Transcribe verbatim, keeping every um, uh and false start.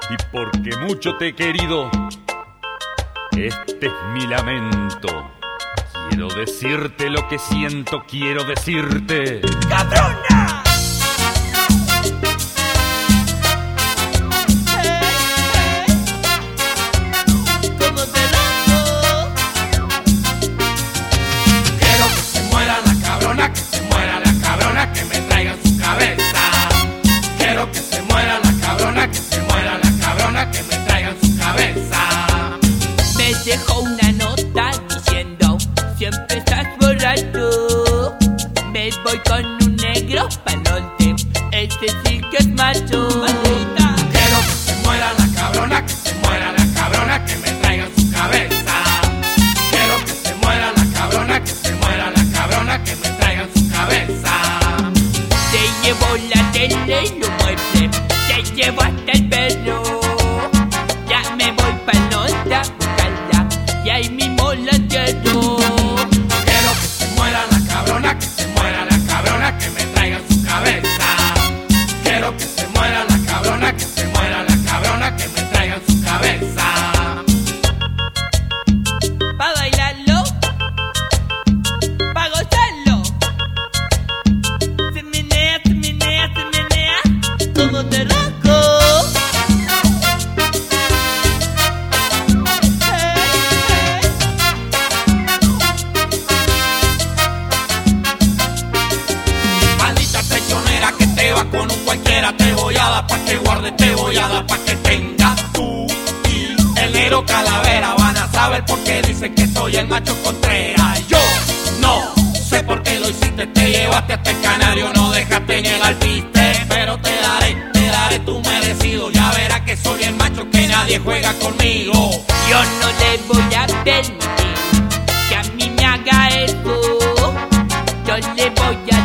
y porque mucho te he querido, este es mi lamento. Quiero decirte lo que siento, quiero decirte ¡cabrona! Dejó una nota diciendo: siempre estás borracho. Me voy con un negro palote, este sí que es macho. Maldita. Quiero que se muera la cabrona, que se muera la cabrona, que me traigan su cabeza. Quiero que se muera la cabrona, que se muera la cabrona, que me traigan su cabeza. Se llevó la tele y lo mueble, se llevó hasta el perro. Ya me voy pa' nota, y ahí mismo la entierro. Quiero que se muera la cabrona, que se muera la cabrona, que me traigan su cabeza. Quiero que se muera la cabrona, que se muera la cabrona, que me traigan su cabeza. Pa' bailarlo, pa' gozarlo. Se menea, se menea, se menea, como te roco. Con un cualquiera te voy a dar pa' que guarde, te voy a dar pa' que tengas tú y el negro calavera. Van a saber por qué dicen que soy el macho Contreras. Yo no sé por qué lo hiciste, te llevaste hasta el canario, no dejaste ni el alpiste. Pero te daré, te daré tu merecido, ya verás que soy el macho que nadie juega conmigo. Yo no le voy a permitir que a mí me haga eso, yo le voy a